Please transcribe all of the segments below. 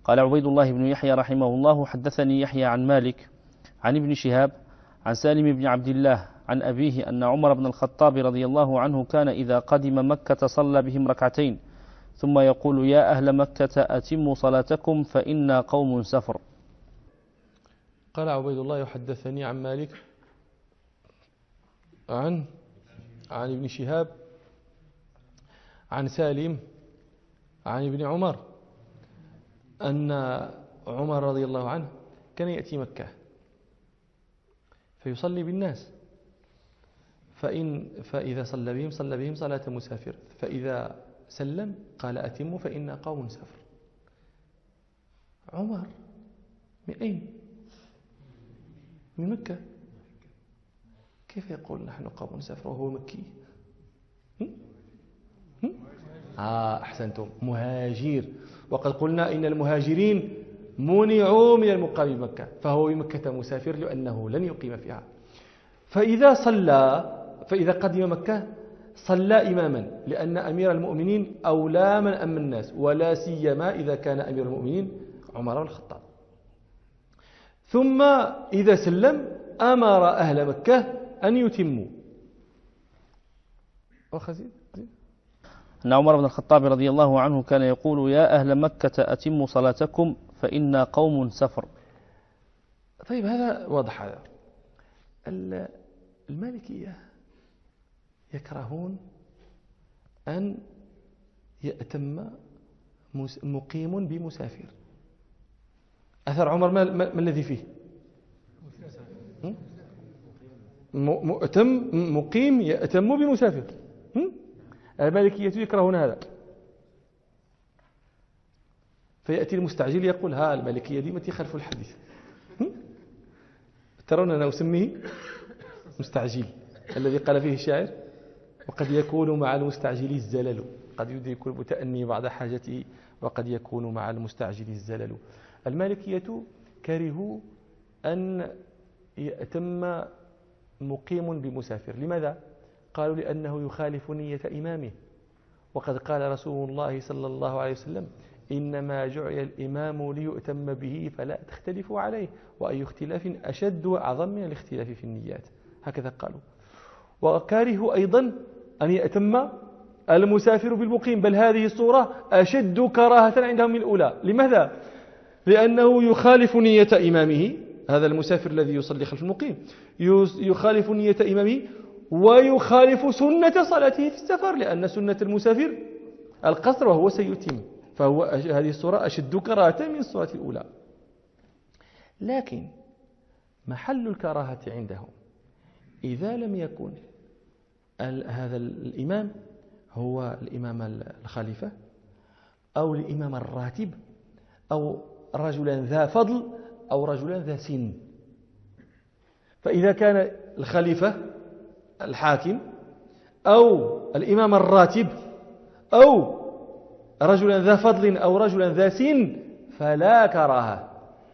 قال عبيد الله بن يحيى رحمه الله: حدثني يحيى عن مالك عن ابن شهاب عن سالم بن عبد الله عن أبيه أن عمر بن الخطاب رضي الله عنه كان إذا قدم مكة صلى بهم ركعتين ثم يقول: يا أهل مكة أتموا صلاتكم فإنا قوم سفر. قال عبيد الله: يحدثني عن مالك عن ابن شهاب عن سالم عن ابن عمر أن عمر رضي الله عنه كان يأتي مكة فيصلي بالناس، فإذا صلى بهم صلاة مسافر، فإذا سلم قال: أتموا فإنا قوم سفر. عمر من أين؟ من مكة. كيف يقول نحن قوم سفر وهو مكي؟ أحسنتم، مهاجر. وقد قلنا إن المهاجرين منعوا من المقام بمكة، فهو بمكة مسافر لأنه لن يقيم فيها. فإذا قدم مكة صلى إماما، لأن أمير المؤمنين أولى من أم الناس، ولا سيما إذا كان أمير المؤمنين عمر بن الخطاب. ثم إذا سلم أمر أهل مكة أن يتموا. أن عمر بن الخطاب رضي الله عنه كان يقول: يا أهل مكة أتموا صلاتكم فإنا قوم سفر. طيب، هذا واضح. هذا المالكية يكرهون أن يأتم مقيم بمسافر. أثر عمر ما الذي فيه؟ مقيم يأتم بمسافر. المالكية يكرهون هذا، فيأتي المستعجل يقول: ها المالكية دي ما تخالف الحديث. ترون أنا أسميه مستعجل، الذي قال فيه الشاعر: وقد يكون مع المستعجل الزلل. قد يكون متأني بعض حاجته، وقد يكون مع المستعجل الزلل. المالكية كرهوا أن يأتم مقيم بمسافر. لماذا؟ قالوا: لأنه يخالف نية إمامه، وقد قال رسول الله صلى الله عليه وسلم: إنما جعل الإمام ليؤتم به فلا تختلفوا عليه، وأي اختلاف أشد وأعظم من الاختلاف في النيات. هكذا قالوا. وكارهوا أيضا أن يأتم المسافر بالمقيم، بل هذه الصورة أشد كراهة عندهم من الأولى. لماذا؟ لأنه يخالف نية إمامه، هذا المسافر الذي يصلي خلف المقيم يخالف نية إمامه، ويخالف سنة صلاته في السفر، لأن سنة المسافر القصر وهو سيتم، فهو هذه الصورة أشد كراهة من الصورة الأولى. لكن محل الكراهة عندهم إذا لم يكن هذا الإمام هو الإمام الخليفة أو الإمام الراتب أو رجلا ذا فضل أو رجلا ذا سن. فإذا كان الخليفة الحاكم أو الإمام الراتب أو رجلا ذا فضل أو رجلا ذا سن فلا كراهة،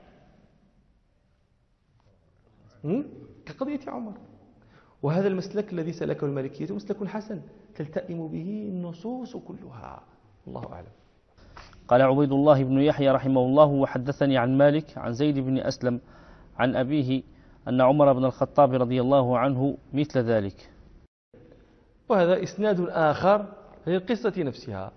كقضية عمر. وهذا المسلك الذي سلكه المالكية مسلك حسن تلتئم به النصوص كلها. الله أعلم. قال عبيد الله بن يحيى رحمه الله: وحدثني عن مالك عن زيد بن أسلم عن أبيه أن عمر بن الخطاب رضي الله عنه مثل ذلك. وهذا إسناد آخر للقصة نفسها.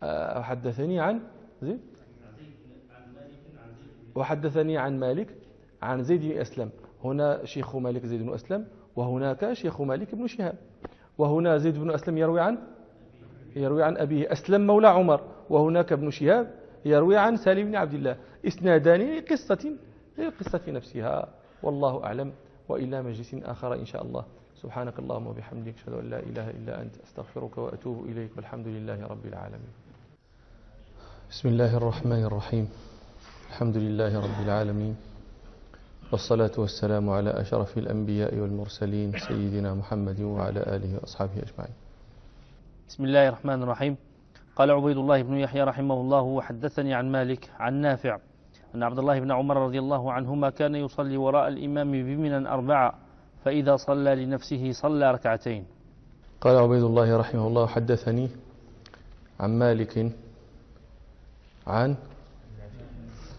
وحدثني عن مالك عن زيد بن أسلم. هنا شيخ مالك زيد بن أسلم، وهناك شيخ مالك بن شهاب. وهنا زيد بن أسلم يروي عن أبيه أسلم مولى عمر، وهناك ابن شهاب يروي عن سالم بن عبد الله. إسنادان للقصة نفسها. والله أعلم. وإلى مجلس آخر إن شاء الله. سبحانك اللهم وبحمدك، أشهد أن لا إله إلا أنت، أستغفرك وأتوب إليك، والحمد لله رب العالمين. بسم الله الرحمن الرحيم. الحمد لله رب العالمين، والصلاة والسلام على أشرف الأنبياء والمرسلين سيدنا محمد وعلى آله وأصحابه أجمعين. بسم الله الرحمن الرحيم. قال عبيد الله بن يحيى رحمه الله: وحدثني عن مالك عن نافع أن عبد الله بن عمر رضي الله عنهما كان يصلي وراء الإمام بمنى 4، فإذا صلى لنفسه صلى ركعتين. قال عبيد الله رحمه الله: حدثني عن مالك عن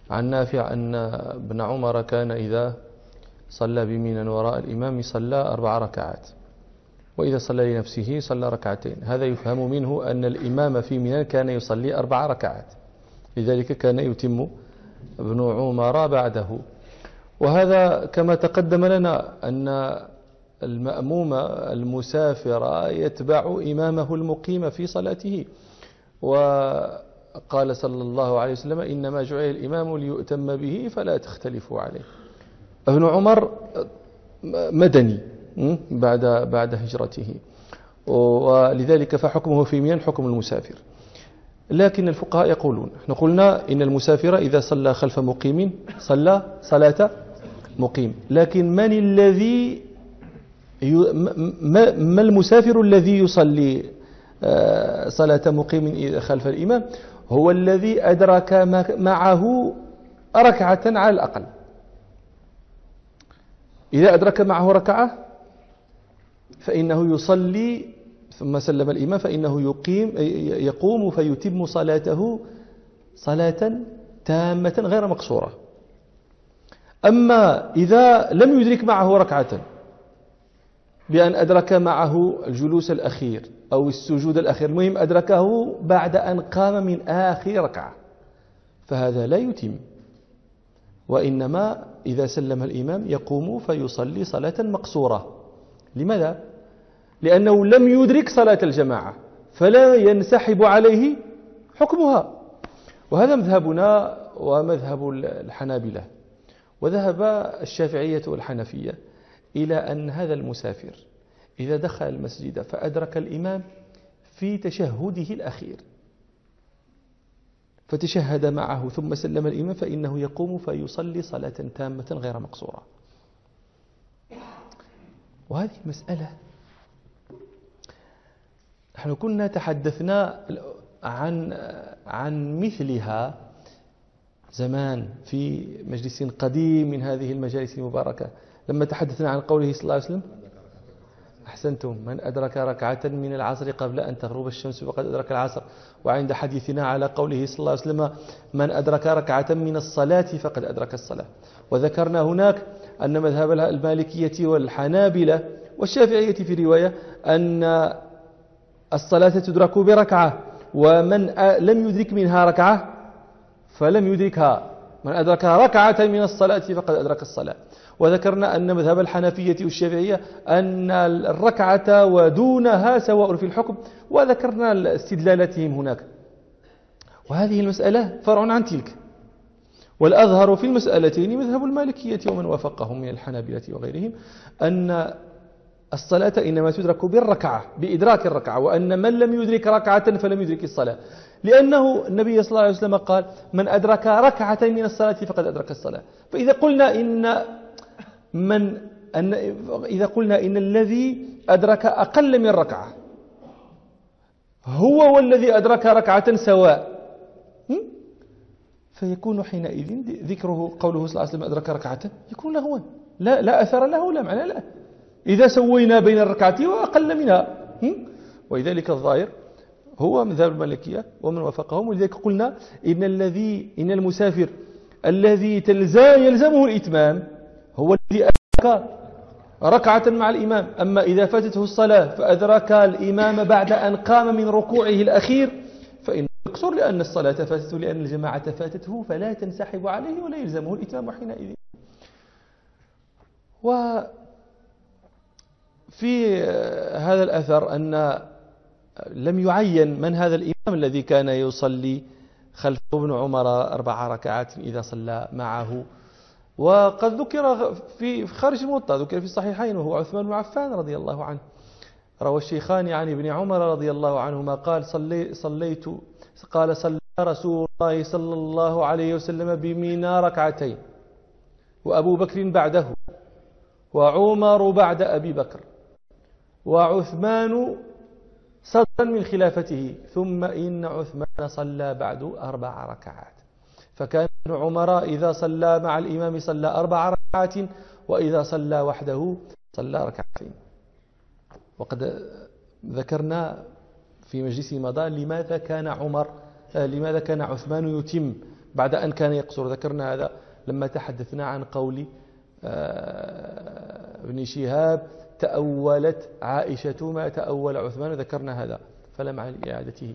عن نافع أن ابن عمر كان إذا صلى بمنى وراء الإمام صلى 4 ركعات، وإذا صلى لنفسه صلى 2 ركعات. هذا يفهم منه أن الإمام في منى كان يصلي 4 ركعات، لذلك كان يتم ابن عمر بعده. وهذا كما تقدم لنا أن المأموم المسافر يتبع إمامه المقيم في صلاته، وقال صلى الله عليه وسلم إنما جعل الإمام ليؤتم به فلا تختلفوا عليه. ابن عمر مدني بعد هجرته، ولذلك فحكمه في منى حكم المسافر. لكن الفقهاء يقولون، احنا قلنا إن المسافر إذا صلى خلف مقيم صلى صلاة مقيم، لكن ما المسافر الذي يصلي صلاة مقيم خلف الإمام؟ هو الذي أدرك معه ركعة على الأقل. إذا أدرك معه ركعة فإنه يصلي ثم سلم الإمام، فإنه يقوم فيتم صلاته صلاة تامة غير مقصورة. أما إذا لم يدرك معه ركعة بأن أدرك معه الجلوس الأخير أو السجود الأخير، المهم أدركه بعد أن قام من آخر ركعة، فهذا لا يتم، وإنما إذا سلم الإمام يقوم فيصلي صلاة مقصورة. لماذا؟ لأنه لم يدرك صلاة الجماعة، فلا ينسحب عليه حكمها. وهذا مذهبنا ومذهب الحنابلة. وذهب الشافعية والحنفية إلى أن هذا المسافر إذا دخل المسجد فأدرك الإمام في تشهده الأخير فتشهد معه ثم سلم الإمام، فإنه يقوم فيصلي صلاة تامة غير مقصورة. وهذه المسألة نحن كنا تحدثنا عن مثلها زمان في مجلس قديم من هذه المجالس المباركة، لما تحدثنا عن قوله صلى الله عليه وسلم: أحسنتم، من أدرك ركعة من العصر قبل أن تغرب الشمس فقد أدرك العصر. وعند حديثنا على قوله صلى الله عليه وسلم: من أدرك ركعة من الصلاة فقد أدرك الصلاة. وذكرنا هناك أن مذهب المالكية والحنابلة والشافعية في رواية أن الصلاة تدرك بركعة، ومن لم يدرك منها ركعة فلم يدركها، من أدرك ركعة من الصلاة فقد أدرك الصلاة. وذكرنا أن مذهب الحنفية والشافعية أن الركعة ودونها سواء في الحكم، وذكرنا استدلالاتهم هناك. وهذه المسألة فرع عن تلك، والأظهر في المسألتين مذهب المالكية ومن وافقهم من الحنابلة وغيرهم أن الصلاة إنما تدرك بالركعة، بإدراك الركعة، وأن من لم يدرك ركعة فلم يدرك الصلاة، لأنه النبي صلى الله عليه وسلم قال: من أدرك ركعة من الصلاة فقد أدرك الصلاة. فإذا قلنا إن الذي أدرك أقل من ركعة هو والذي أدرك ركعة سواء، فيكون حينئذ ذكره قوله صلى الله عليه وسلم أدرك ركعة يكون لهوا، لا أثر له، لا معنى له إذا سوينا بين الركعتين وأقل منها. ولذلك الظاهر هو مذهب المالكية ومن وافقهم. ولذلك قلنا إن المسافر الذي يلزمه الإتمام هو الذي أدرك ركعة مع الإمام. أما إذا فاتته الصلاة فأدرك الإمام بعد أن قام من ركوعه الأخير فإنه يقصر، لأن الصلاة فاتته، لأن الجماعة فاتته، فلا تنسحب عليه ولا يلزمه الإتمام حينئذ. وفي هذا الأثر أن لم يعين من هذا الإمام الذي كان يصلي خلف ابن عمر 4 ركعات إذا صلى معه. وقد ذكر في خارج الموطأ، ذكر في الصحيحين، وهو عثمان بن عفان رضي الله عنه. روى الشيخان عن ابن عمر رضي الله عنهما قال: صلى رسول الله صلى الله عليه وسلم بمنى 2 وأبو بكر بعده، وعمر بعد أبي بكر، وعثمان صدرا من خلافته، ثم إن عثمان صلى بعد 4 ركعات. فكان ابن عمر إذا صلى مع الإمام صلى 4 ركعات، وإذا صلى وحده صلى 2 ركعات. وقد ذكرنا في مجلس مضى لماذا كان عثمان يتم بعد أن كان يقصر. ذكرنا هذا لما تحدثنا عن قول ابن شهاب تأولت عائشة ما تأول عثمان، ذكرنا هذا فلا معنى لإعادته.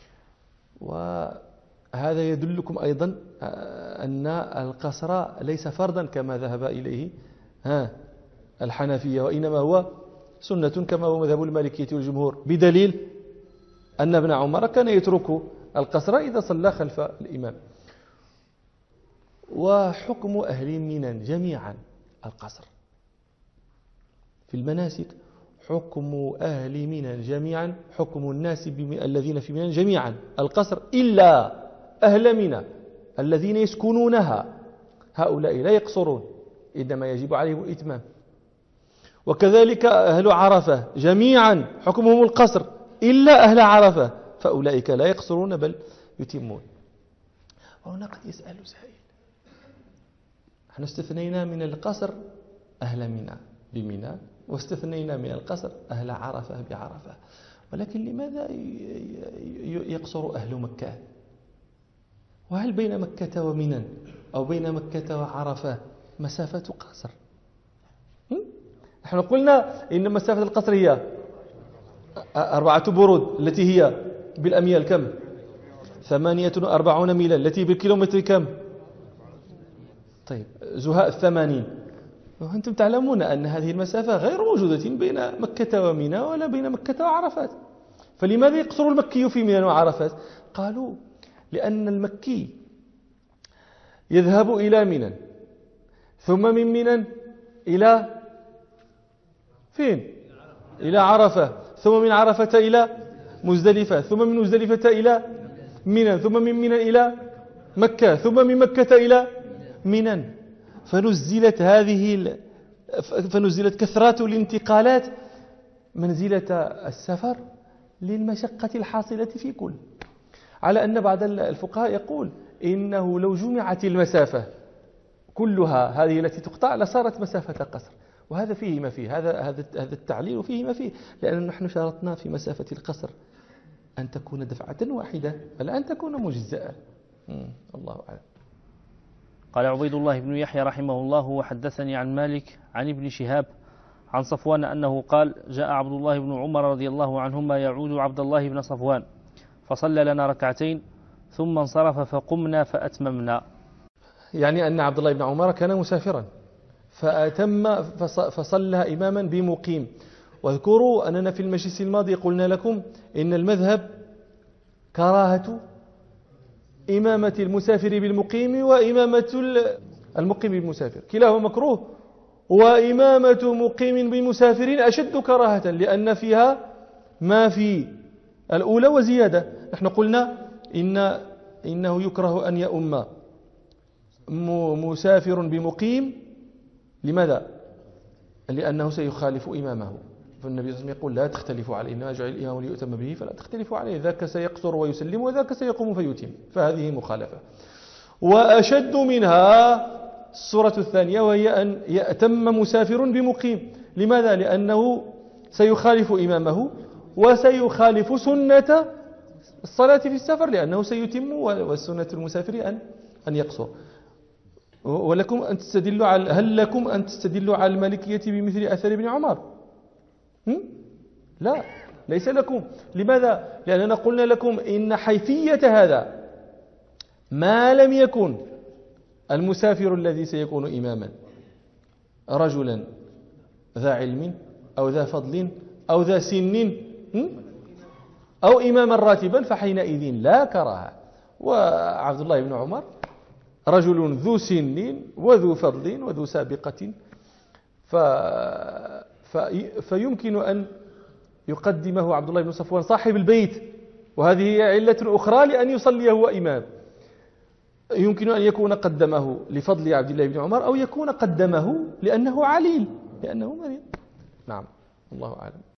وهذا يدلكم أيضا أن القصر ليس فرضا كما ذهب إليه الحنفية، وإنما هو سنة كما هو مذهب المالكية والجمهور، بدليل أن ابن عمر كان يترك القصر إذا صلى خلف الإمام. وحكم أهل منى جميعا القصر في المناسك، حكم أهل منى جميعا، حكم الناس الذين في منى جميعا القصر، إلا أهل منى الذين يسكنونها، هؤلاء لا يقصرون، إنما يجب عليهم الإتمام. وكذلك أهل عرفة جميعا حكمهم القصر إلا أهل عرفة، فأولئك لا يقصرون بل يتمون. وهنا قد يسأل سائل، نحن استثنينا من القصر أهل منى بمنى، واستثنينا من القصر أهل عرفة بعرفة، ولكن لماذا يقصر أهل مكة؟ وهل بين مكة ومنى أو بين مكة وعرفة مسافة قصر؟ نحن قلنا إن مسافة القصر هي 4 برود التي هي بالأميال كم؟ 48 ميلا التي بالكيلومتر كم؟ طيب زهاء 80. وأنتم تعلمون أن هذه المسافة غير موجودة بين مكة ومنى ولا بين مكة وعرفات، فلماذا يقصر المكي في منى وعرفات؟ قالوا لأن المكي يذهب إلى منى، ثم من منى إلى فين؟ إلى عرفة، ثم من عرفة إلى مزدلفة، ثم من مزدلفة إلى منى، ثم من منى إلى مكة، ثم من مكة إلى منى. فنزلت كثرات الانتقالات منزلة السفر للمشقة الحاصلة في كل. على أن بعض الفقهاء يقول إنه لو جمعت المسافة كلها هذه التي تقطع لصارت مسافة قصر، وهذا فيه ما فيه، هذا التعليل فيه ما فيه، لأن نحن شرطنا في مسافة القصر أن تكون دفعة واحدة فلا أن تكون مجزأة. الله أعلم. قال عبيد الله بن يحيى رحمه الله: وحدثني عن مالك عن ابن شهاب عن صفوان أنه قال: جاء عبد الله بن عمر رضي الله عنهما يعود عبد الله بن صفوان فصلى لنا ركعتين ثم انصرف فقمنا فأتممنا. يعني أن عبد الله بن عمر كان مسافرا فصلى إماما بمقيم. واذكروا أننا في المجلس الماضي قلنا لكم إن المذهب كراهة إمامة المسافر بالمقيم وإمامة المقيم بالمسافر، كلاهما مكروه، وإمامة مقيم بمسافرين أشد كراهة لأن فيها ما في الأولى وزيادة. نحن قلنا إنه يكره أن يؤم مسافر بمقيم. لماذا؟ لأنه سيخالف إمامه، فالنبي صلى الله عليه وسلم يقول: لا تختلفوا عليه، إنما جعل الإمام ليؤتم به فلا تختلفوا عليه، ذاك سيقصر ويسلم وذاك سيقوم فيتم، فهذه مخالفة. وأشد منها الصورة الثانية، وهي أن يأتم مسافر بمقيم. لماذا؟ لأنه سيخالف إمامه وسيخالف سنة الصلاة في السفر، لأنه سيتم، والسنة المسافر أن يقصر. ولكم أن تستدلوا هل لكم أن تستدلوا على المالكية بمثل أثر ابن عمر؟ لا، ليس لكم. لماذا؟ لأننا قلنا لكم إن حيثية هذا ما لم يكن المسافر الذي سيكون إماما رجلا ذا علم أو ذا فضل أو ذا سن أو إماما راتبا، فحينئذ لا كراهة. وعبد الله بن عمر رجل ذو سن وذو فضل وذو سابقة، فيمكن أن يقدمه عبد الله بن صفوان صاحب البيت، وهذه هي علة أخرى لأن يصلي هو إمام. يمكن أن يكون قدمه لفضل عبد الله بن عمر، أو يكون قدمه لأنه عليل، لأنه مريض. نعم، الله أعلم.